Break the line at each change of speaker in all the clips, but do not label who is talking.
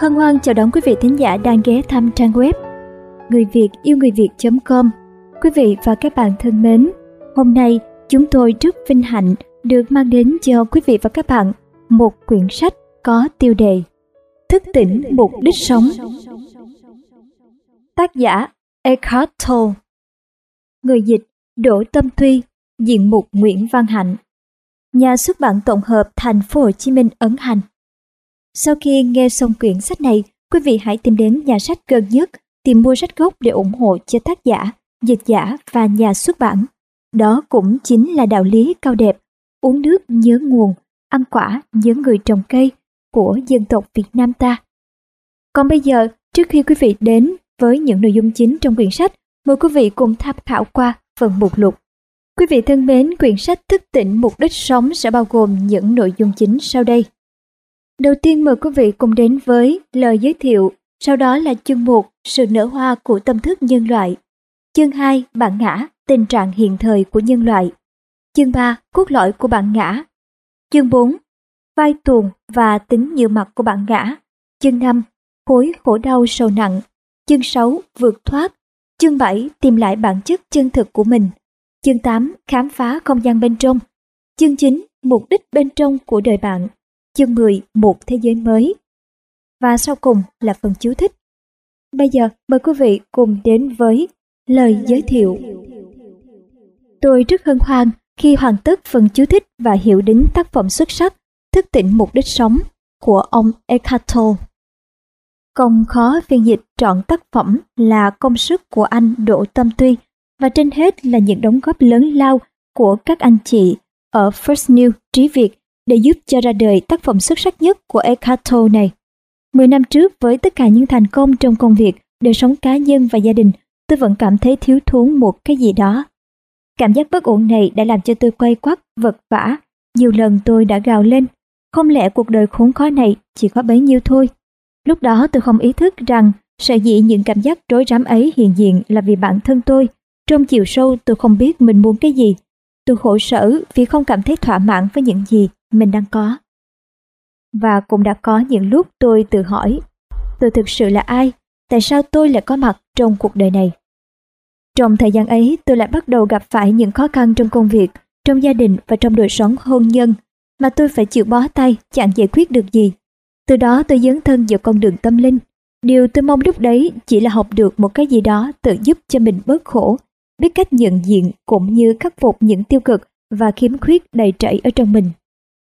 Hân hoan chào đón quý vị thính giả đang ghé thăm trang web người Việt yêu người Việt.com. Quý vị và các bạn thân mến, hôm nay chúng tôi rất vinh hạnh được mang đến cho quý vị và các bạn một quyển sách có tiêu đề Thức tỉnh mục đích sống. Tác giả Eckhart Tolle. Người dịch Đỗ Tâm Thuy, diện mục Nguyễn Văn Hạnh. Nhà xuất bản tổng hợp Thành phố Hồ Chí Minh ấn hành. Sau khi nghe xong quyển sách này, quý vị hãy tìm đến nhà sách gần nhất, tìm mua sách gốc để ủng hộ cho tác giả, dịch giả và nhà xuất bản. Đó cũng chính là đạo lý cao đẹp, uống nước nhớ nguồn, ăn quả nhớ người trồng cây của dân tộc Việt Nam ta. Còn bây giờ, trước khi quý vị đến với những nội dung chính trong quyển sách, mời quý vị cùng tham khảo qua phần mục lục. Quý vị thân mến, quyển sách Thức tỉnh mục đích sống sẽ bao gồm những nội dung chính sau đây. Đầu tiên mời quý vị cùng đến với lời giới thiệu, sau đó là chương 1, sự nở hoa của tâm thức nhân loại. Chương 2, bản ngã, tình trạng hiện thời của nhân loại. Chương 3, cốt lõi của bản ngã. Chương 4, vai tuồng và tính nhiều mặt của bản ngã. Chương 5, khối khổ đau sầu nặng. Chương 6, vượt thoát. Chương 7, tìm lại bản chất chân thực của mình. Chương 8, khám phá không gian bên trong. Chương 9, mục đích bên trong của đời bạn. Chương 10, một thế giới mới. Và sau cùng là phần chú thích. Bây giờ mời quý vị cùng đến với lời giới thiệu. Tôi rất hân hoan khi hoàn tất phần chú thích và hiểu đến tác phẩm xuất sắc Thức tỉnh mục đích sống của ông Eckhart Tolle. Không khó phiên dịch trọn tác phẩm là công sức của anh Đỗ Tâm Thuy và trên hết là những đóng góp lớn lao của các anh chị ở First New Trí Việt để giúp cho ra đời tác phẩm xuất sắc nhất của Eckhart Tolle này. 10 năm trước, với tất cả những thành công trong công việc, đời sống cá nhân và gia đình, tôi vẫn cảm thấy thiếu thốn một cái gì đó. Cảm giác bất ổn này đã làm cho tôi quay quắt, vật vã. Nhiều lần tôi đã gào lên, không lẽ cuộc đời khốn khó này chỉ có bấy nhiêu thôi. Lúc đó tôi không ý thức rằng sở dĩ những cảm giác rối rắm ấy hiện diện là vì bản thân tôi. Trong chiều sâu tôi không biết mình muốn cái gì. Tôi khổ sở vì không cảm thấy thỏa mãn với những gì mình đang có. Và cũng đã có những lúc tôi tự hỏi, tôi thực sự là ai? Tại sao tôi lại có mặt trong cuộc đời này? Trong thời gian ấy, tôi lại bắt đầu gặp phải những khó khăn trong công việc, trong gia đình và trong đời sống hôn nhân, mà tôi phải chịu bó tay, chẳng giải quyết được gì. Từ đó tôi dấn thân vào con đường tâm linh. Điều tôi mong lúc đấy chỉ là học được một cái gì đó tự giúp cho mình bớt khổ, biết cách nhận diện cũng như khắc phục những tiêu cực và khiếm khuyết đầy rẫy ở trong mình.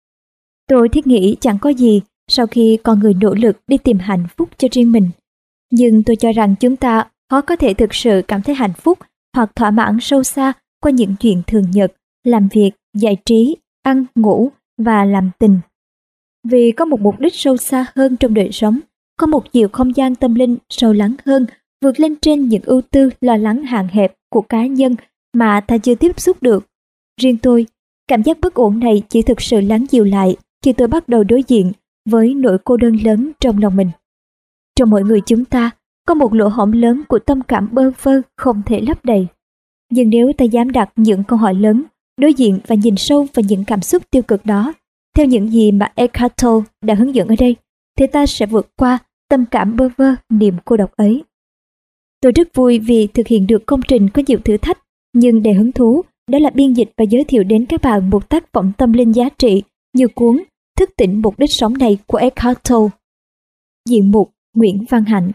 Tôi thiết nghĩ chẳng có gì sau khi con người nỗ lực đi tìm hạnh phúc cho riêng mình. Nhưng tôi cho rằng chúng ta khó có thể thực sự cảm thấy hạnh phúc hoặc thỏa mãn sâu xa qua những chuyện thường nhật, làm việc, giải trí, ăn, ngủ và làm tình. Vì có một mục đích sâu xa hơn trong đời sống, có một chiều không gian tâm linh sâu lắng hơn, vượt lên trên những ưu tư lo lắng hạn hẹp của cá nhân mà ta chưa tiếp xúc được. Riêng tôi, cảm giác bất ổn này chỉ thực sự lắng dịu lại khi tôi bắt đầu đối diện với nỗi cô đơn lớn trong lòng mình. Trong mỗi người chúng ta có một lỗ hổng lớn của tâm cảm bơ vơ không thể lấp đầy. Nhưng nếu ta dám đặt những câu hỏi lớn, đối diện và nhìn sâu vào những cảm xúc tiêu cực đó, theo những gì mà Eckhart Tolle đã hướng dẫn ở đây, thì ta sẽ vượt qua tâm cảm bơ vơ, niềm cô độc ấy. Tôi rất vui vì thực hiện được công trình có nhiều thử thách, nhưng đầy hứng thú đó là biên dịch và giới thiệu đến các bạn một tác phẩm tâm linh giá trị như cuốn Thức tỉnh mục đích sống này của Eckhart Tolle. Diện mục Nguyễn Văn Hạnh.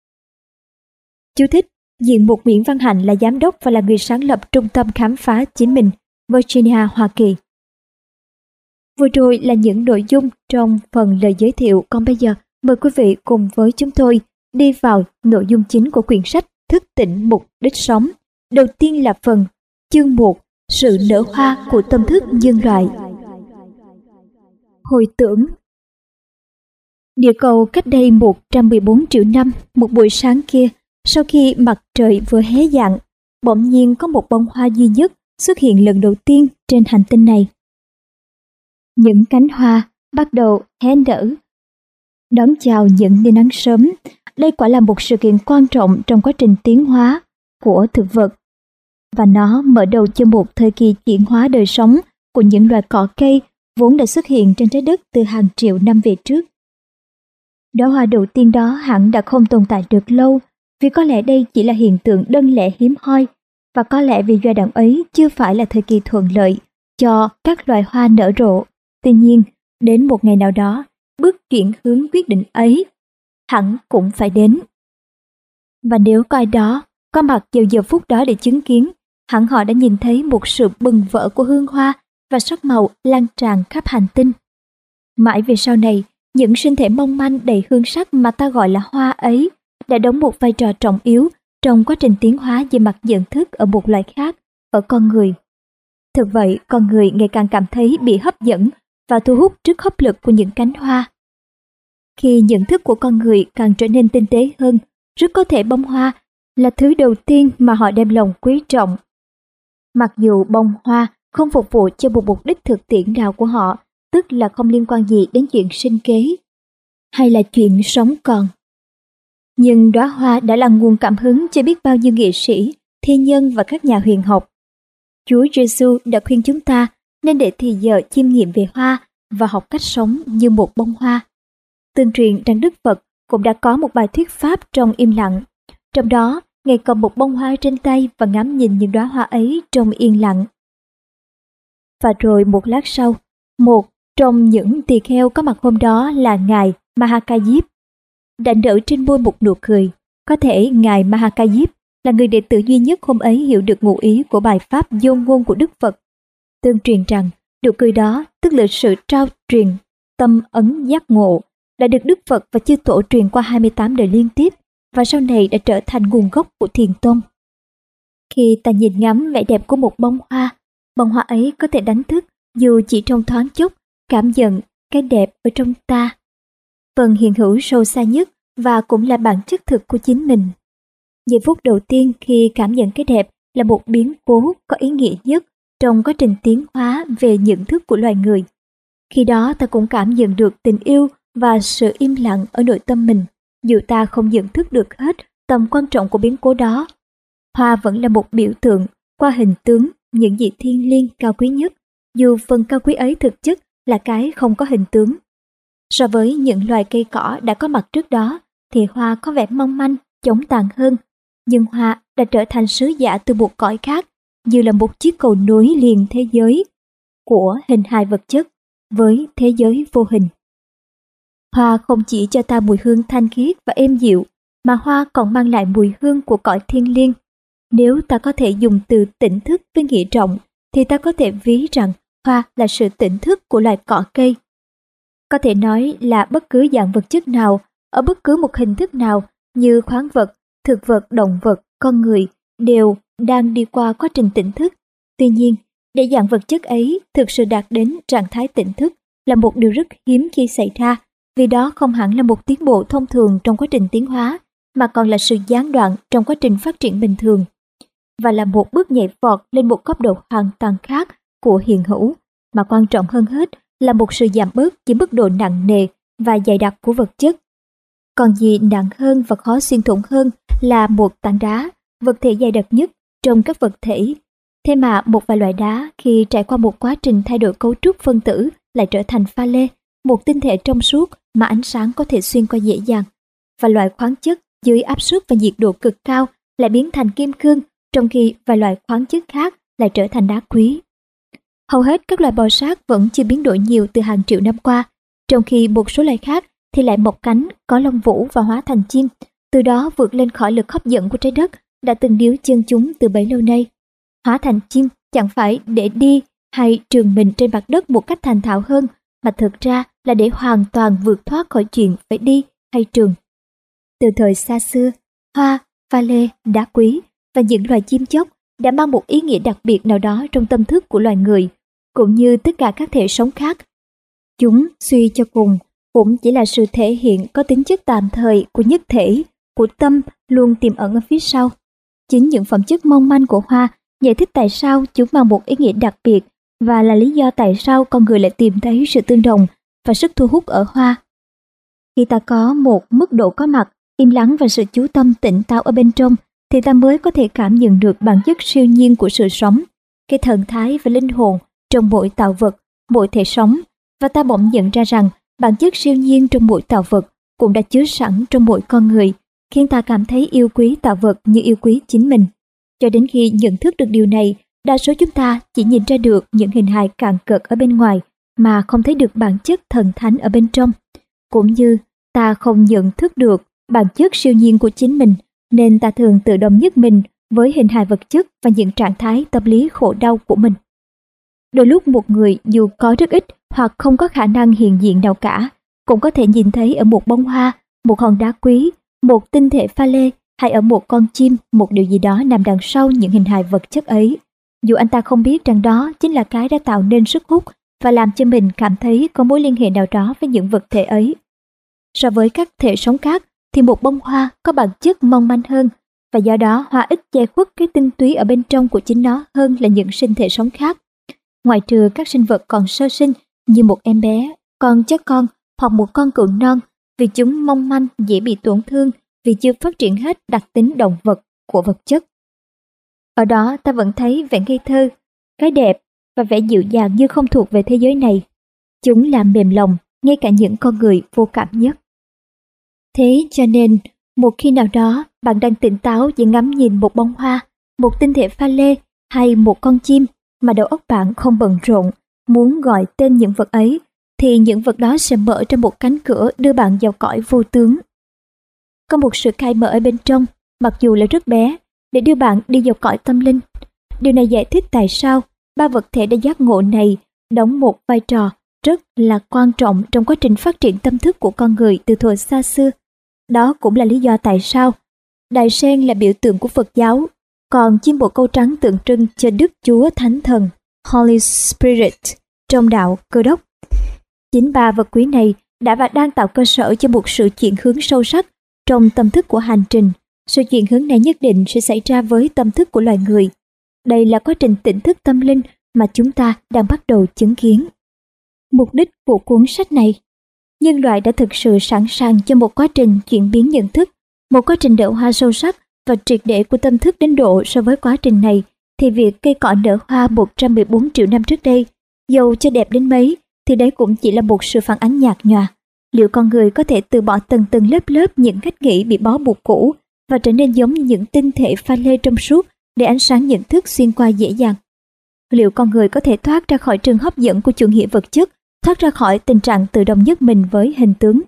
Chú thích: Diện mục Nguyễn Văn Hạnh là giám đốc và là người sáng lập Trung tâm Khám phá Chính mình, Virginia, Hoa Kỳ. Vừa rồi là những nội dung trong phần lời giới thiệu, còn bây giờ mời quý vị cùng với chúng tôi đi vào nội dung chính của quyển sách Thức tỉnh mục đích sống. Đầu tiên là phần chương 1, sự nở hoa của tâm thức nhân loại. Hồi tưởng. Địa cầu cách đây 114 triệu năm, một buổi sáng kia, sau khi mặt trời vừa hé dạng, bỗng nhiên có một bông hoa duy nhất xuất hiện lần đầu tiên trên hành tinh này. Những cánh hoa bắt đầu hé nở, đón chào những tia nắng sớm. Đây quả là một sự kiện quan trọng trong quá trình tiến hóa của thực vật, và nó mở đầu cho một thời kỳ chuyển hóa đời sống của những loài cỏ cây vốn đã xuất hiện trên trái đất từ hàng triệu năm về trước. Đóa hoa đầu tiên đó hẳn đã không tồn tại được lâu, vì có lẽ đây chỉ là hiện tượng đơn lẻ hiếm hoi, và có lẽ vì giai đoạn ấy chưa phải là thời kỳ thuận lợi cho các loài hoa nở rộ. Tuy nhiên, đến một ngày nào đó, bước chuyển hướng quyết định ấy hẳn cũng phải đến. Và nếu có ai đó có mặt vào giờ phút đó để chứng kiến, hẳn họ đã nhìn thấy một sự bừng vỡ của hương hoa và sắc màu lan tràn khắp hành tinh. Mãi về sau này, những sinh thể mong manh đầy hương sắc mà ta gọi là hoa ấy đã đóng một vai trò trọng yếu trong quá trình tiến hóa về mặt nhận thức ở một loài khác, ở con người. Thực vậy, con người ngày càng cảm thấy bị hấp dẫn và thu hút trước hấp lực của những cánh hoa. Khi nhận thức của con người càng trở nên tinh tế hơn, rất có thể bông hoa là thứ đầu tiên mà họ đem lòng quý trọng. Mặc dù bông hoa không phục vụ cho một mục đích thực tiễn nào của họ, tức là không liên quan gì đến chuyện sinh kế hay là chuyện sống còn. Nhưng đóa hoa đã là nguồn cảm hứng cho biết bao nhiêu nghệ sĩ, thi nhân và các nhà huyền học. Chúa Giêsu đã khuyên chúng ta nên để thì giờ chiêm nghiệm về hoa và học cách sống như một bông hoa. Tương truyền rằng Đức Phật cũng đã có một bài thuyết pháp trong im lặng. Trong đó, Ngài cầm một bông hoa trên tay và ngắm nhìn những đóa hoa ấy trong yên lặng. Và rồi một lát sau, một trong những tỳ kheo có mặt hôm đó là Ngài Mahakayip đã nở trên môi một nụ cười. Có thể Ngài Mahakayip là người đệ tử duy nhất hôm ấy hiểu được ngụ ý của bài pháp dôn ngôn của Đức Phật. Tương truyền rằng, nụ cười đó tức là sự trao truyền tâm ấn giác ngộ đã được Đức Phật và chư tổ truyền qua 28 đời liên tiếp và sau này đã trở thành nguồn gốc của Thiền tông. Khi ta nhìn ngắm vẻ đẹp của một bông hoa ấy có thể đánh thức dù chỉ trong thoáng chốc cảm nhận cái đẹp ở trong ta, phần hiện hữu sâu xa nhất và cũng là bản chất thực của chính mình. Giây phút đầu tiên khi cảm nhận cái đẹp là một biến cố có ý nghĩa nhất trong quá trình tiến hóa về nhận thức của loài người. Khi đó ta cũng cảm nhận được tình yêu và sự im lặng ở nội tâm mình, dù ta không nhận thức được hết tầm quan trọng của biến cố đó. Hoa vẫn là một biểu tượng qua hình tướng những gì thiêng liêng cao quý nhất, dù phần cao quý ấy thực chất là cái không có hình tướng. So với những loài cây cỏ đã có mặt trước đó, thì hoa có vẻ mong manh, chóng tàn hơn. Nhưng hoa đã trở thành sứ giả từ một cõi khác, như là một chiếc cầu nối liền thế giới của hình hài vật chất với thế giới vô hình. Hoa không chỉ cho ta mùi hương thanh khiết và êm dịu, mà hoa còn mang lại mùi hương của cõi thiêng liêng. Nếu ta có thể dùng từ tỉnh thức với nghĩa rộng, thì ta có thể ví rằng hoa là sự tỉnh thức của loài cỏ cây. Có thể nói là bất cứ dạng vật chất nào, ở bất cứ một hình thức nào như khoáng vật, thực vật, động vật, con người đều đang đi qua quá trình tỉnh thức. Tuy nhiên, để dạng vật chất ấy thực sự đạt đến trạng thái tỉnh thức là một điều rất hiếm khi xảy ra, vì đó không hẳn là một tiến bộ thông thường trong quá trình tiến hóa, mà còn là sự gián đoạn trong quá trình phát triển bình thường, và là một bước nhảy vọt lên một cấp độ hoàn toàn khác của hiện hữu, mà quan trọng hơn hết là một sự giảm bớt với mức độ nặng nề và dày đặc của vật chất. Còn gì nặng hơn và khó xuyên thủng hơn là một tảng đá, vật thể dày đặc nhất trong các vật thể. Thế mà một vài loại đá khi trải qua một quá trình thay đổi cấu trúc phân tử lại trở thành pha lê, một tinh thể trong suốt mà ánh sáng có thể xuyên qua dễ dàng. Và loại khoáng chất dưới áp suất và nhiệt độ cực cao lại biến thành kim cương, trong khi vài loại khoáng chất khác lại trở thành đá quý. Hầu hết các loài bò sát vẫn chưa biến đổi nhiều từ hàng triệu năm qua, trong khi một số loài khác thì lại mọc cánh, có lông vũ và hóa thành chim, từ đó vượt lên khỏi lực hấp dẫn của trái đất đã từng níu chân chúng từ bấy lâu nay. Hóa thành chim chẳng phải để đi hay trường mình trên mặt đất một cách thành thạo hơn, mà thực ra là để hoàn toàn vượt thoát khỏi chuyện phải đi hay trường. Từ thời xa xưa, hoa, pha lê, đá quý và những loài chim chóc đã mang một ý nghĩa đặc biệt nào đó trong tâm thức của loài người, cũng như tất cả các thể sống khác. Chúng suy cho cùng cũng chỉ là sự thể hiện có tính chất tạm thời của nhất thể, của tâm luôn tiềm ẩn ở phía sau. Chính những phẩm chất mong manh của hoa giải thích tại sao chúng mang một ý nghĩa đặc biệt, và là lý do tại sao con người lại tìm thấy sự tương đồng và sức thu hút ở hoa. Khi ta có một mức độ có mặt, im lặng và sự chú tâm tỉnh táo ở bên trong, thì ta mới có thể cảm nhận được bản chất siêu nhiên của sự sống, cái thần thái và linh hồn trong mỗi tạo vật, mỗi thể sống, và ta bỗng nhận ra rằng bản chất siêu nhiên trong mỗi tạo vật, cũng đã chứa sẵn trong mỗi con người, khiến ta cảm thấy yêu quý tạo vật như yêu quý chính mình. Cho đến khi nhận thức được điều này, đa số chúng ta chỉ nhìn ra được những hình hài cạn cợt ở bên ngoài mà không thấy được bản chất thần thánh ở bên trong. Cũng như ta không nhận thức được bản chất siêu nhiên của chính mình, nên ta thường tự đồng nhất mình với hình hài vật chất và những trạng thái tâm lý khổ đau của mình. Đôi lúc một người dù có rất ít hoặc không có khả năng hiện diện nào cả, cũng có thể nhìn thấy ở một bông hoa, một hòn đá quý, một tinh thể pha lê hay ở một con chim một điều gì đó nằm đằng sau những hình hài vật chất ấy. Dù anh ta không biết rằng đó chính là cái đã tạo nên sức hút và làm cho mình cảm thấy có mối liên hệ nào đó với những vật thể ấy. So với các thể sống khác thì một bông hoa có bản chất mong manh hơn, và do đó hoa ít che khuất cái tinh túy ở bên trong của chính nó hơn là những sinh thể sống khác. Ngoại trừ các sinh vật còn sơ sinh như một em bé, con chó con hoặc một con cừu non, vì chúng mong manh dễ bị tổn thương vì chưa phát triển hết đặc tính động vật của vật chất. Ở đó ta vẫn thấy vẻ ngây thơ, cái đẹp và vẻ dịu dàng như không thuộc về thế giới này. Chúng làm mềm lòng ngay cả những con người vô cảm nhất. Thế cho nên, một khi nào đó bạn đang tỉnh táo để ngắm nhìn một bông hoa, một tinh thể pha lê hay một con chim mà đầu óc bạn không bận rộn muốn gọi tên những vật ấy, thì những vật đó sẽ mở ra một cánh cửa đưa bạn vào cõi vô tướng. Có một sự khai mở ở bên trong, mặc dù là rất bé, để đưa bạn đi vào cõi tâm linh. Điều này giải thích tại sao ba vật thể đã giác ngộ này đóng một vai trò rất là quan trọng trong quá trình phát triển tâm thức của con người từ thuở xa xưa. Đó cũng là lý do tại sao đài sen là biểu tượng của Phật giáo, còn chim bồ câu trắng tượng trưng cho Đức Chúa Thánh Thần, Holy Spirit, trong đạo Cơ đốc. Chính ba vật quý này đã và đang tạo cơ sở cho một sự chuyển hướng sâu sắc trong tâm thức của hành trình. Sự chuyển hướng này nhất định sẽ xảy ra với tâm thức của loài người. Đây là quá trình tỉnh thức tâm linh mà chúng ta đang bắt đầu chứng kiến. Mục đích của cuốn sách này: nhân loại đã thực sự sẵn sàng cho một quá trình chuyển biến nhận thức, một quá trình nở hoa sâu sắc và triệt để của tâm thức đến độ so với quá trình này thì việc cây cỏ nở hoa 114 triệu năm trước đây, dầu cho đẹp đến mấy, thì đấy cũng chỉ là một sự phản ánh nhạt nhòa. Liệu con người có thể từ bỏ từng từng lớp lớp những cách nghĩ bị bó buộc cũ và trở nên giống như những tinh thể pha lê trong suốt để ánh sáng nhận thức xuyên qua dễ dàng? Liệu con người có thể thoát ra khỏi trường hấp dẫn của chủ nghĩa vật chất, thoát ra khỏi tình trạng tự đồng nhất mình với hình tướng?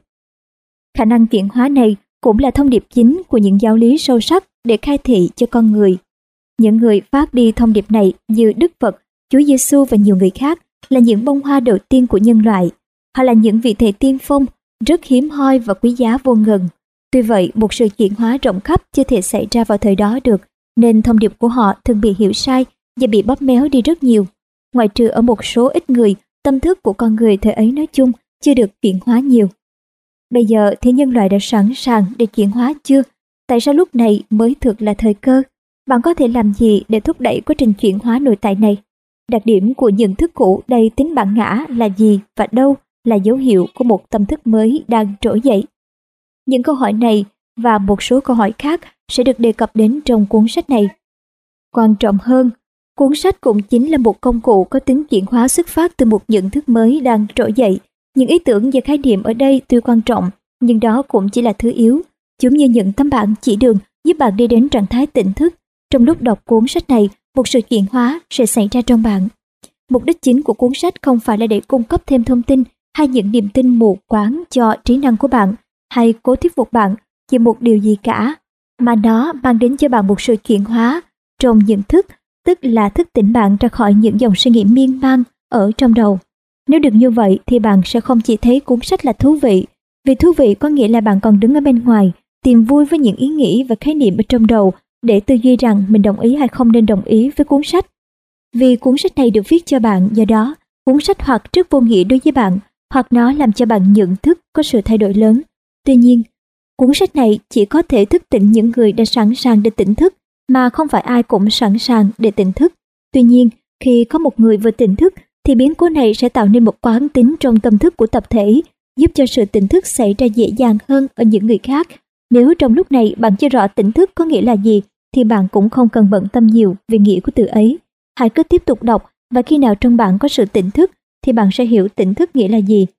Khả năng chuyển hóa này cũng là thông điệp chính của những giáo lý sâu sắc để khai thị cho con người. Những người phát đi thông điệp này như Đức Phật, Chúa Giêsu và nhiều người khác là những bông hoa đầu tiên của nhân loại. Họ là những vị thầy tiên phong rất hiếm hoi và quý giá vô ngần. Tuy vậy, một sự chuyển hóa rộng khắp chưa thể xảy ra vào thời đó được, nên thông điệp của họ thường bị hiểu sai và bị bóp méo đi rất nhiều. Ngoại trừ ở một số ít người, tâm thức của con người thời ấy nói chung chưa được chuyển hóa nhiều. Bây giờ thì nhân loại đã sẵn sàng để chuyển hóa chưa? Tại sao lúc này mới thực là thời cơ? Bạn có thể làm gì để thúc đẩy quá trình chuyển hóa nội tại này? Đặc điểm của nhận thức cũ đầy tính bản ngã là gì và đâu là dấu hiệu của một tâm thức mới đang trỗi dậy? Những câu hỏi này và một số câu hỏi khác sẽ được đề cập đến trong cuốn sách này. Quan trọng hơn, cuốn sách cũng chính là một công cụ có tính chuyển hóa xuất phát từ một nhận thức mới đang trỗi dậy. Những ý tưởng và khái niệm ở đây tuy quan trọng, nhưng đó cũng chỉ là thứ yếu. Chúng như những tấm bảng chỉ đường giúp bạn đi đến trạng thái tỉnh thức. Trong lúc đọc cuốn sách này, một sự chuyển hóa sẽ xảy ra trong bạn. Mục đích chính của cuốn sách không phải là để cung cấp thêm thông tin hay những niềm tin mù quáng cho trí năng của bạn, hay cố thuyết phục bạn về một điều gì cả, mà nó mang đến cho bạn một sự chuyển hóa trong nhận thức, tức là thức tỉnh bạn ra khỏi những dòng suy nghĩ miên man ở trong đầu. Nếu được như vậy thì bạn sẽ không chỉ thấy cuốn sách là thú vị, vì thú vị có nghĩa là bạn còn đứng ở bên ngoài, tìm vui với những ý nghĩ và khái niệm ở trong đầu để tư duy rằng mình đồng ý hay không nên đồng ý với cuốn sách. Vì cuốn sách này được viết cho bạn, do đó cuốn sách hoặc rất vô nghĩa đối với bạn, hoặc nó làm cho bạn nhận thức có sự thay đổi lớn. Tuy nhiên, cuốn sách này chỉ có thể thức tỉnh những người đã sẵn sàng để tỉnh thức, mà không phải ai cũng sẵn sàng để tỉnh thức. Tuy nhiên, khi có một người vừa tỉnh thức, thì biến cố này sẽ tạo nên một quán tính trong tâm thức của tập thể, giúp cho sự tỉnh thức xảy ra dễ dàng hơn ở những người khác. Nếu trong lúc này bạn chưa rõ tỉnh thức có nghĩa là gì, thì bạn cũng không cần bận tâm nhiều về nghĩa của từ ấy. Hãy cứ tiếp tục đọc, và khi nào trong bạn có sự tỉnh thức, thì bạn sẽ hiểu tỉnh thức nghĩa là gì.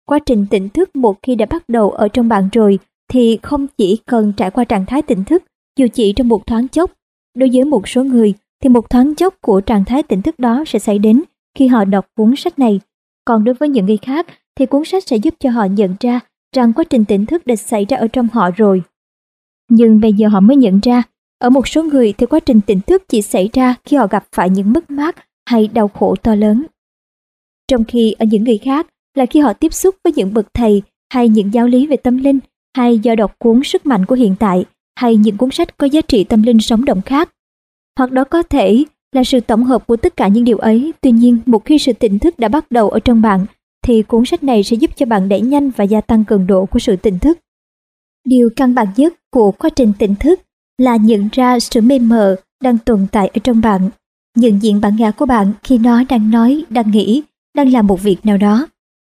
Quá trình tỉnh thức một khi đã bắt đầu ở trong bạn rồi thì không chỉ cần trải qua trạng thái tỉnh thức dù chỉ trong một thoáng chốc. Đối với một số người thì một thoáng chốc của trạng thái tỉnh thức đó sẽ xảy đến khi họ đọc cuốn sách này. Còn đối với những người khác thì cuốn sách sẽ giúp cho họ nhận ra rằng quá trình tỉnh thức đã xảy ra ở trong họ rồi. Nhưng bây giờ họ mới nhận ra, ở một số người thì quá trình tỉnh thức chỉ xảy ra khi họ gặp phải những mất mát hay đau khổ to lớn. Trong khi ở những người khác là khi họ tiếp xúc với những bậc thầy hay những giáo lý về tâm linh, hay do đọc cuốn Sức mạnh của hiện tại hay những cuốn sách có giá trị tâm linh sống động khác. Hoặc đó có thể là sự tổng hợp của tất cả những điều ấy. Tuy nhiên, một khi sự tỉnh thức đã bắt đầu ở trong bạn thì cuốn sách này sẽ giúp cho bạn đẩy nhanh và gia tăng cường độ của sự tỉnh thức. Điều căn bản nhất của quá trình tỉnh thức là nhận ra sự mê mờ đang tồn tại ở trong bạn, nhận diện bản ngã của bạn khi nó đang nói, đang nghĩ, đang làm một việc nào đó.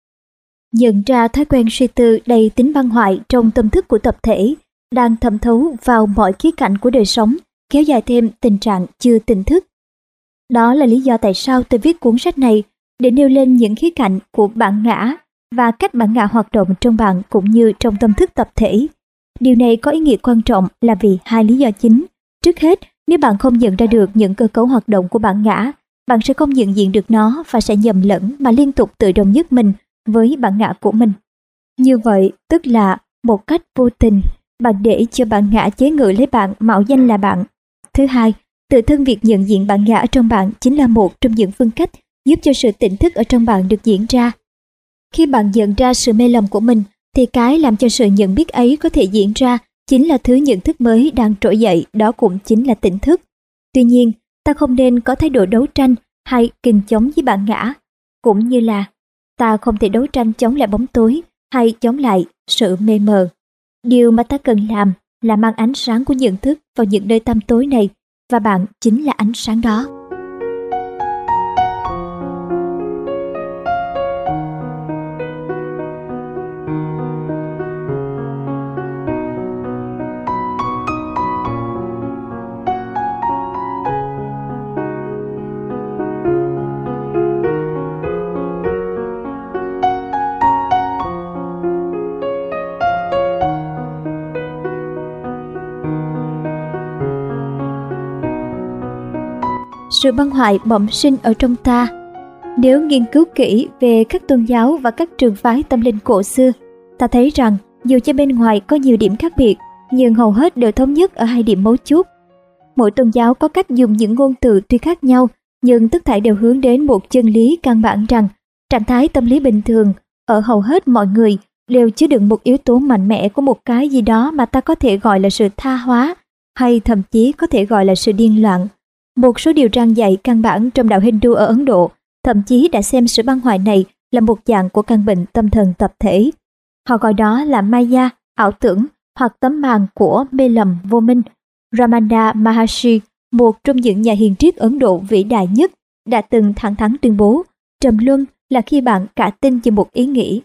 Nhận ra thói quen suy tư đầy tính băng hoại trong tâm thức của tập thể đang thẩm thấu vào mọi khía cạnh của đời sống, kéo dài thêm tình trạng chưa tỉnh thức. Đó là lý do tại sao tôi viết cuốn sách này, để nêu lên những khía cạnh của bản ngã và cách bản ngã hoạt động trong bạn cũng như trong tâm thức tập thể. Điều này có ý nghĩa quan trọng là vì hai lý do chính. Trước hết, nếu bạn không nhận ra được những cơ cấu hoạt động của bản ngã, bạn sẽ không nhận diện được nó và sẽ nhầm lẫn mà liên tục tự đồng nhất mình với bản ngã của mình. Như vậy, tức là một cách vô tình, bạn để cho bản ngã chế ngự lấy bạn, mạo danh là bạn. Thứ hai, tự thân việc nhận diện bản ngã ở trong bạn chính là một trong những phương cách giúp cho sự tỉnh thức ở trong bạn được diễn ra. Khi bạn nhận ra sự mê lầm của mình, thì cái làm cho sự nhận biết ấy có thể diễn ra chính là thứ nhận thức mới đang trỗi dậy, đó cũng chính là tỉnh thức. Tuy nhiên, ta không nên có thái độ đấu tranh hay kình chống với bản ngã, cũng như là ta không thể đấu tranh chống lại bóng tối hay chống lại sự mê mờ. Điều mà ta cần làm là mang ánh sáng của nhận thức vào những nơi tăm tối này, và bạn chính là ánh sáng đó. Sự băng hoại bẩm sinh ở trong ta. Nếu nghiên cứu kỹ về các tôn giáo và các trường phái tâm linh cổ xưa, ta thấy rằng dù cho bên ngoài có nhiều điểm khác biệt, nhưng hầu hết đều thống nhất ở hai điểm mấu chốt. Mỗi tôn giáo có cách dùng những ngôn từ tuy khác nhau, nhưng tất thảy đều hướng đến một chân lý căn bản rằng trạng thái tâm lý bình thường ở hầu hết mọi người đều chứa đựng một yếu tố mạnh mẽ của một cái gì đó mà ta có thể gọi là sự tha hóa, hay thậm chí có thể gọi là sự điên loạn. Một số điều răn dạy căn bản trong đạo Hindu ở Ấn Độ thậm chí đã xem sự băng hoại này là một dạng của căn bệnh tâm thần tập thể. Họ gọi đó là Maya, ảo tưởng, hoặc tấm màn của mê lầm vô minh. Ramana Maharshi, một trong những nhà hiền triết Ấn Độ vĩ đại nhất, đã từng thẳng thắn tuyên bố, trầm luân là khi bạn cả tin về một ý nghĩ.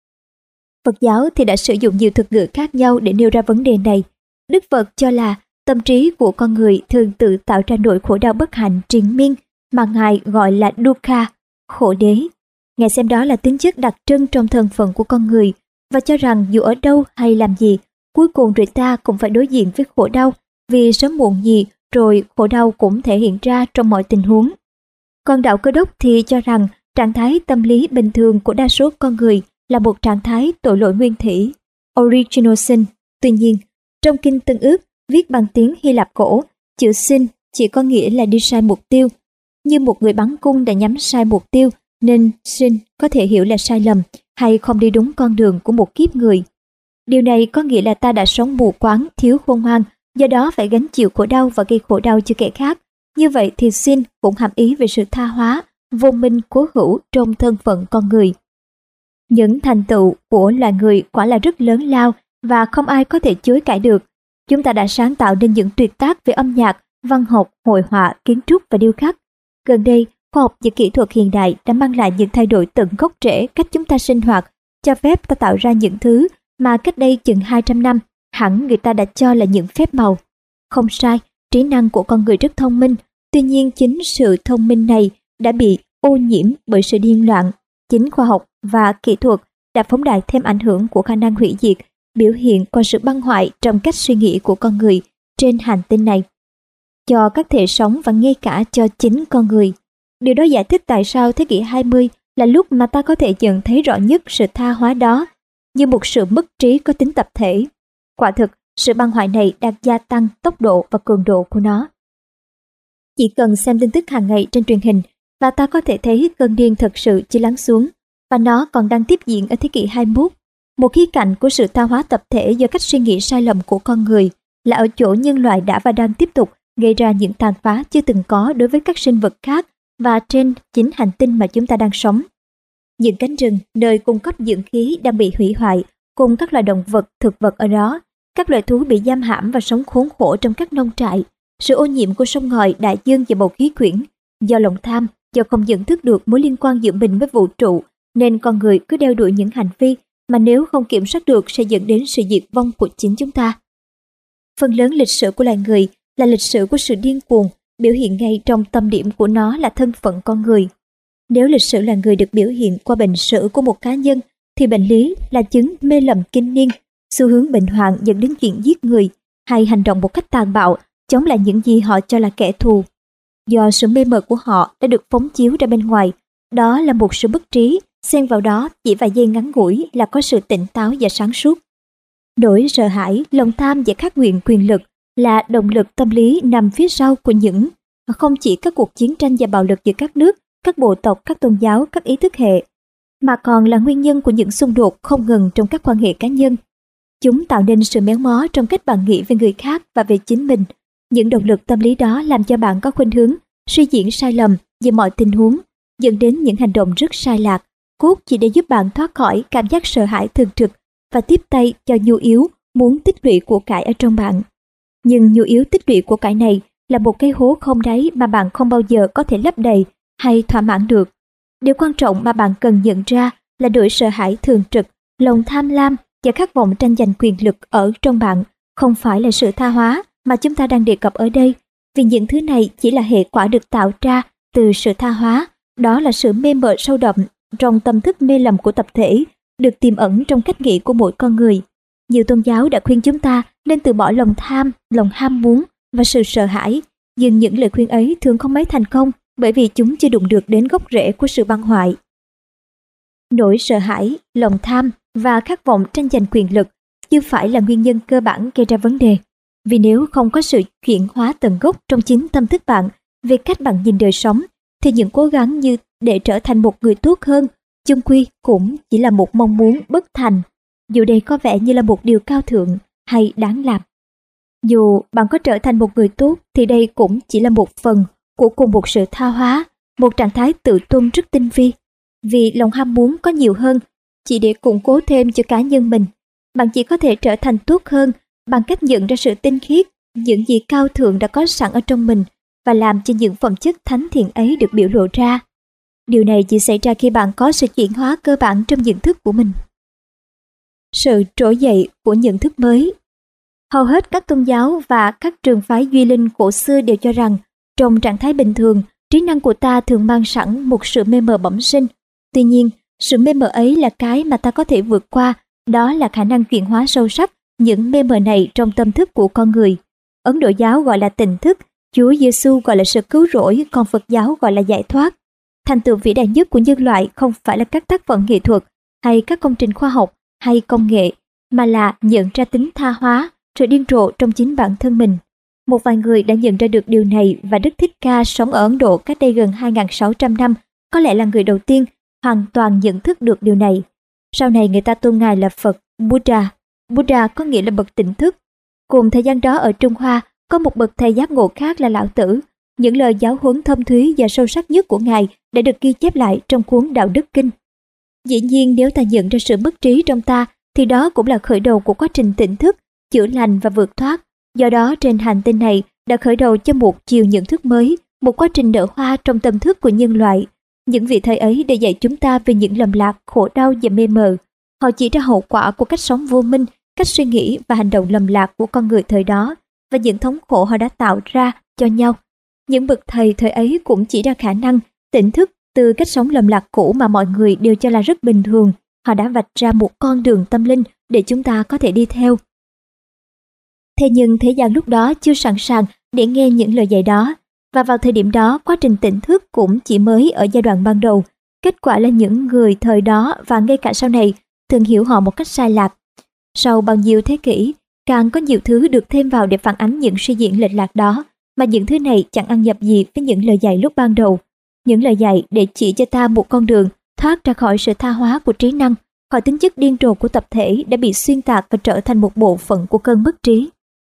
Phật giáo thì đã sử dụng nhiều thuật ngữ khác nhau để nêu ra vấn đề này. Đức Phật cho là tâm trí của con người thường tự tạo ra nỗi khổ đau bất hạnh triền miên mà Ngài gọi là dukkha, khổ đế. Ngài xem đó là tính chất đặc trưng trong thân phận của con người và cho rằng dù ở đâu hay làm gì, cuối cùng người ta cũng phải đối diện với khổ đau, vì sớm muộn gì rồi khổ đau cũng thể hiện ra trong mọi tình huống. Còn đạo Cơ đốc thì cho rằng trạng thái tâm lý bình thường của đa số con người là một trạng thái tội lỗi nguyên thủy, original sin. Tuy nhiên, trong Kinh Tân Ước viết bằng tiếng Hy Lạp cổ, chữ sin chỉ có nghĩa là đi sai mục tiêu. Như một người bắn cung đã nhắm sai mục tiêu, nên sin có thể hiểu là sai lầm hay không đi đúng con đường của một kiếp người. Điều này có nghĩa là ta đã sống mù quáng, thiếu khôn ngoan, do đó phải gánh chịu khổ đau và gây khổ đau cho kẻ khác. Như vậy thì sin cũng hàm ý về sự tha hóa, vô minh cố hữu trong thân phận con người. Những thành tựu của loài người quả là rất lớn lao và không ai có thể chối cãi được. Chúng ta đã sáng tạo nên những tuyệt tác về âm nhạc, văn học, hội họa, kiến trúc và điêu khắc. Gần đây, khoa học và kỹ thuật hiện đại đã mang lại những thay đổi tận gốc rễ cách chúng ta sinh hoạt, cho phép ta tạo ra những thứ mà cách đây chừng 200 năm hẳn người ta đã cho là những phép màu. Không sai, trí năng của con người rất thông minh, tuy nhiên chính sự thông minh này đã bị ô nhiễm bởi sự điên loạn. Chính khoa học và kỹ thuật đã phóng đại thêm ảnh hưởng của khả năng hủy diệt, biểu hiện qua sự băng hoại trong cách suy nghĩ của con người trên hành tinh này, cho các thể sống và ngay cả cho chính con người. Điều đó giải thích tại sao thế kỷ 20 là lúc mà ta có thể nhận thấy rõ nhất sự tha hóa đó, như một sự mất trí có tính tập thể. Quả thực, sự băng hoại này đang gia tăng tốc độ và cường độ của nó. Chỉ cần xem tin tức hàng ngày trên truyền hình và ta có thể thấy cơn điên thật sự chưa lắng xuống, và nó còn đang tiếp diễn ở thế kỷ 21. Một khía cạnh của sự tha hóa tập thể do cách suy nghĩ sai lầm của con người là ở chỗ nhân loại đã và đang tiếp tục gây ra những tàn phá chưa từng có đối với các sinh vật khác và trên chính hành tinh mà chúng ta đang sống. Những cánh rừng nơi cung cấp dưỡng khí đang bị hủy hoại, cùng các loài động vật, thực vật ở đó, các loài thú bị giam hãm và sống khốn khổ trong các nông trại, sự ô nhiễm của sông ngòi, đại dương và bầu khí quyển, do lòng tham, do không nhận thức được mối liên quan giữa mình với vũ trụ, nên con người cứ đeo đuổi những hành vi mà nếu không kiểm soát được sẽ dẫn đến sự diệt vong của chính chúng ta. Phần lớn lịch sử của loài người là lịch sử của sự điên cuồng, biểu hiện ngay trong tâm điểm của nó là thân phận con người. Nếu lịch sử loài người được biểu hiện qua bệnh sử của một cá nhân, thì bệnh lý là chứng mê lầm kinh niên, xu hướng bệnh hoạn dẫn đến chuyện giết người, hay hành động một cách tàn bạo, chống lại những gì họ cho là kẻ thù. Do sự mê mờ của họ đã được phóng chiếu ra bên ngoài, đó là một sự bất trí, xen vào đó chỉ vài giây ngắn ngủi là có sự tỉnh táo và sáng suốt. Nỗi sợ hãi, lòng tham và khát nguyện quyền lực là động lực tâm lý nằm phía sau của những, không chỉ các cuộc chiến tranh và bạo lực giữa các nước, các bộ tộc, các tôn giáo, các ý thức hệ, mà còn là nguyên nhân của những xung đột không ngừng trong các quan hệ cá nhân. Chúng tạo nên sự méo mó trong cách bạn nghĩ về người khác và về chính mình. Những động lực tâm lý đó làm cho bạn có khuynh hướng suy diễn sai lầm về mọi tình huống, dẫn đến những hành động rất sai lạc, cốt chỉ để giúp bạn thoát khỏi cảm giác sợ hãi thường trực và tiếp tay cho nhu yếu muốn tích lũy của cải ở trong bạn. Nhưng nhu yếu tích lũy của cải này là một cái hố không đáy mà bạn không bao giờ có thể lấp đầy hay thỏa mãn được. Điều quan trọng mà bạn cần nhận ra là nỗi sợ hãi thường trực, lòng tham lam và khát vọng tranh giành quyền lực ở trong bạn không phải là sự tha hóa mà chúng ta đang đề cập ở đây, vì những thứ này chỉ là hệ quả được tạo ra từ sự tha hóa, đó là sự mê mờ sâu đậm trong tâm thức mê lầm của tập thể, được tiềm ẩn trong cách nghĩ của mỗi con người. Nhiều tôn giáo đã khuyên chúng ta nên từ bỏ lòng tham, lòng ham muốn và sự sợ hãi, nhưng những lời khuyên ấy thường không mấy thành công bởi vì chúng chưa đụng được đến gốc rễ của sự băng hoại. Nỗi sợ hãi, lòng tham và khát vọng tranh giành quyền lực chưa phải là nguyên nhân cơ bản gây ra vấn đề. Vì nếu không có sự chuyển hóa tận gốc trong chính tâm thức bạn về cách bạn nhìn đời sống, thì những cố gắng như để trở thành một người tốt hơn, chung quy cũng chỉ là một mong muốn bất thành, dù đây có vẻ như là một điều cao thượng hay đáng làm. Dù bạn có trở thành một người tốt thì đây cũng chỉ là một phần của cùng một sự tha hóa, một trạng thái tự tôn rất tinh vi. Vì lòng ham muốn có nhiều hơn chỉ để củng cố thêm cho cá nhân mình. Bạn chỉ có thể trở thành tốt hơn bằng cách nhận ra sự tinh khiết, những gì cao thượng đã có sẵn ở trong mình và làm cho những phẩm chất thánh thiện ấy được biểu lộ ra. Điều này chỉ xảy ra khi bạn có sự chuyển hóa cơ bản trong nhận thức của mình. Sự trỗi dậy của nhận thức mới. Hầu hết các tôn giáo và các trường phái duy linh cổ xưa đều cho rằng trong trạng thái bình thường, trí năng của ta thường mang sẵn một sự mê mờ bẩm sinh. Tuy nhiên, sự mê mờ ấy là cái mà ta có thể vượt qua, đó là khả năng chuyển hóa sâu sắc những mê mờ này trong tâm thức của con người. Ấn Độ giáo gọi là tỉnh thức, Chúa Giêsu gọi là sự cứu rỗi, còn Phật giáo gọi là giải thoát. Thành tựu vĩ đại nhất của nhân loại không phải là các tác phẩm nghệ thuật hay các công trình khoa học hay công nghệ, mà là nhận ra tính tha hóa, sự điên rồ trong chính bản thân mình. Một vài người đã nhận ra được điều này và Đức Thích Ca sống ở Ấn Độ cách đây gần 2.600 năm, có lẽ là người đầu tiên hoàn toàn nhận thức được điều này. Sau này người ta tôn ngài là Phật Buddha. Buddha có nghĩa là bậc tỉnh thức. Cùng thời gian đó ở Trung Hoa có một bậc thầy giác ngộ khác là Lão Tử. Những lời giáo huấn thâm thúy và sâu sắc nhất của ngài đã được ghi chép lại trong cuốn Đạo Đức Kinh. Dĩ nhiên nếu ta nhận ra sự mất trí trong ta thì đó cũng là khởi đầu của quá trình tỉnh thức, chữa lành và vượt thoát. Do đó trên hành tinh này đã khởi đầu cho một chiều nhận thức mới, một quá trình nở hoa trong tâm thức của nhân loại. Những vị thầy ấy để dạy chúng ta về những lầm lạc, khổ đau và mê mờ. Họ chỉ ra hậu quả của cách sống vô minh, cách suy nghĩ và hành động lầm lạc của con người thời đó và những thống khổ họ đã tạo ra cho nhau. Những bậc thầy thời ấy cũng chỉ ra khả năng tỉnh thức từ cách sống lầm lạc cũ mà mọi người đều cho là rất bình thường họ đã vạch ra một con đường tâm linh để chúng ta có thể đi theo. Thế nhưng thế gian lúc đó chưa sẵn sàng để nghe những lời dạy đó, và vào thời điểm đó quá trình tỉnh thức cũng chỉ mới ở giai đoạn ban đầu. Kết quả là những người thời đó và ngay cả sau này thường hiểu họ một cách sai lạc. Sau bao nhiêu thế kỷ, càng có nhiều thứ được thêm vào để phản ánh những suy diễn lệch lạc đó, mà những thứ này chẳng ăn nhập gì với những lời dạy lúc ban đầu. Những lời dạy để chỉ cho ta một con đường thoát ra khỏi sự tha hóa của trí năng, khỏi tính chất điên rồ của tập thể đã bị xuyên tạc và trở thành một bộ phận của cơn mất trí.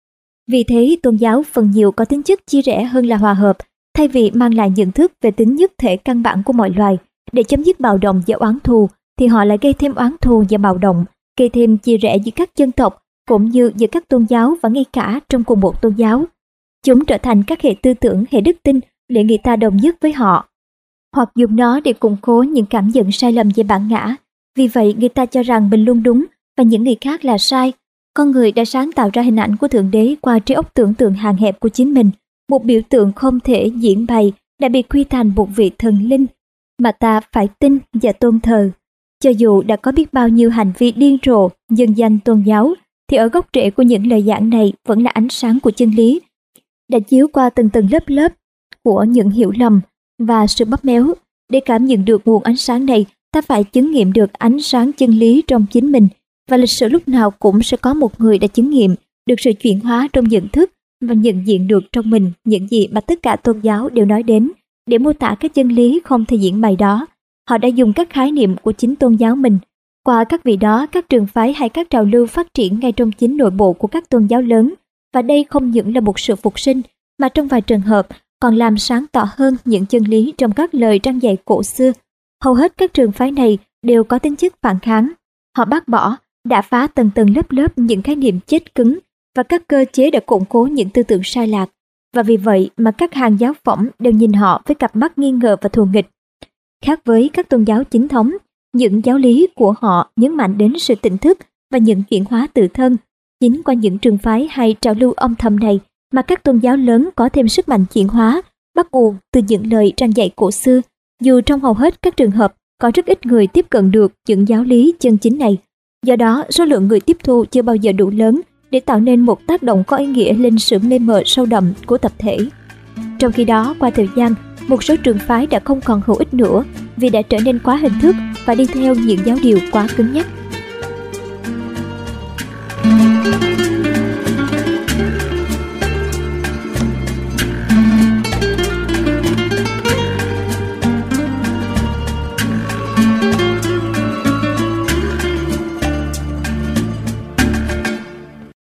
Vì thế, tôn giáo phần nhiều có tính chất chia rẽ hơn là hòa hợp, thay vì mang lại nhận thức về tính nhất thể căn bản của mọi loài. Để chấm dứt bạo động và oán thù, thì họ lại gây thêm oán thù và bạo động, gây thêm chia rẽ giữa các dân tộc, cũng như giữa các tôn giáo và ngay cả trong cùng một tôn giáo. Chúng trở thành các hệ tư tưởng, hệ đức tin để người ta đồng nhất với họ, hoặc dùng nó để củng cố những cảm nhận sai lầm về bản ngã. Vì vậy, người ta cho rằng mình luôn đúng và những người khác là sai. Con người đã sáng tạo ra hình ảnh của Thượng Đế qua trí óc tưởng tượng hạn hẹp của chính mình. Một biểu tượng không thể diễn bày đã bị quy thành một vị thần linh mà ta phải tin và tôn thờ. Cho dù đã có biết bao nhiêu hành vi điên rồ, nhân danh tôn giáo, thì ở gốc rễ của những lời giảng này vẫn là ánh sáng của chân lý, đã chiếu qua từng tầng lớp lớp của những hiểu lầm và sự bóp méo. Để cảm nhận được nguồn ánh sáng này, ta phải chứng nghiệm được ánh sáng chân lý trong chính mình, và lịch sử lúc nào cũng sẽ có một người đã chứng nghiệm được sự chuyển hóa trong nhận thức và nhận diện được trong mình những gì mà tất cả tôn giáo đều nói đến để mô tả các chân lý không thể diễn bày đó. Họ đã dùng các khái niệm của chính tôn giáo mình. Qua các vị đó, các trường phái hay các trào lưu phát triển ngay trong chính nội bộ của các tôn giáo lớn, và đây không những là một sự phục sinh, mà trong vài trường hợp còn làm sáng tỏ hơn những chân lý trong các lời răn dạy cổ xưa. Hầu hết các trường phái này đều có tính chất phản kháng. Họ bác bỏ, đã phá tầng tầng lớp lớp những khái niệm chết cứng và các cơ chế đã củng cố những tư tưởng sai lạc. Và vì vậy mà các hàng giáo phỏng đều nhìn họ với cặp mắt nghi ngờ và thù nghịch. Khác với các tôn giáo chính thống, những giáo lý của họ nhấn mạnh đến sự tỉnh thức và những chuyển hóa tự thân. Chính qua những trường phái hay trào lưu âm thầm này mà các tôn giáo lớn có thêm sức mạnh chuyển hóa, bắt nguồn từ những lời răn dạy cổ xưa. Dù trong hầu hết các trường hợp có rất ít người tiếp cận được những giáo lý chân chính này. Do đó, số lượng người tiếp thu chưa bao giờ đủ lớn để tạo nên một tác động có ý nghĩa lên sự mê mờ sâu đậm của tập thể. Trong khi đó, qua thời gian, một số trường phái đã không còn hữu ích nữa vì đã trở nên quá hình thức và đi theo những giáo điều quá cứng nhắc.